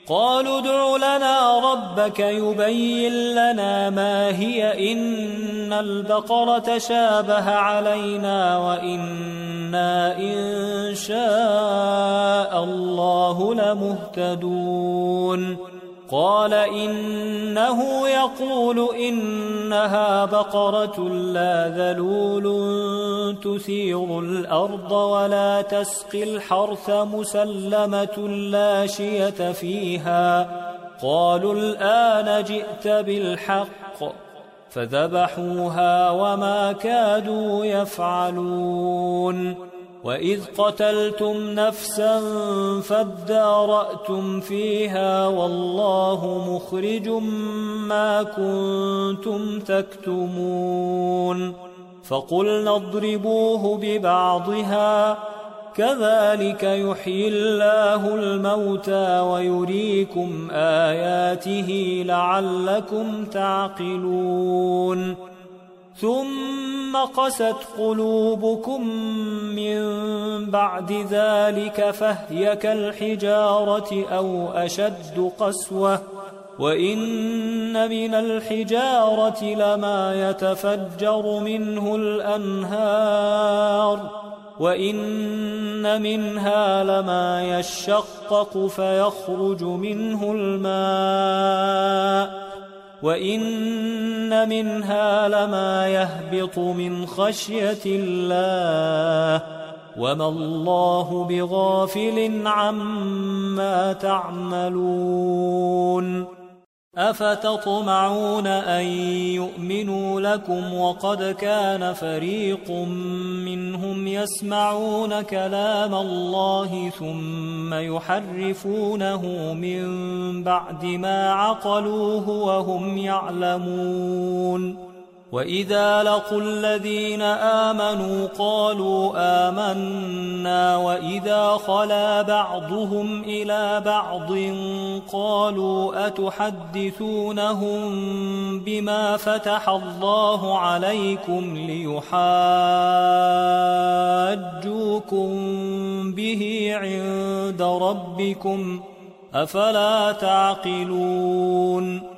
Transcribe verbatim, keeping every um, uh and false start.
قالوا ادع لنا ربك يبين لنا ما هي إن البقرة تشابه علينا وإنا إن شاء الله لمهتدون قال إنه يقول إنها بقرة لا ذلول تثير الأرض ولا تسقي الحرث مسلمة لا شية فيها قالوا الآن جئت بالحق فذبحوها وما كادوا يفعلون وإذ قتلتم نفسا فادارأتم فيها والله مخرج ما كنتم تكتمون فقلنا اضربوه ببعضها كذلك يحيي الله الموتى ويريكم آياته لعلكم تعقلون ثم قست قلوبكم من بعد ذلك فهي كالحجارة أو أشد قسوة وإن من الحجارة لما يتفجر منه الأنهار وإن منها لما يشقق فيخرج منه الماء وإن منها لما يهبط من خشية الله وما الله بغافل عما تعملون أفتطمعون أن يؤمنوا لكم وقد كان فريق منهم يسمعون كلام الله ثم يحرفونه من بعد ما عقلوه وهم يعلمون وإذا لقوا الذين آمنوا قالوا آمنا وإذا خلا بعضهم إلى بعض قالوا أتحدثونهم بما فتح الله عليكم ليحاجوكم به عند ربكم أفلا تعقلون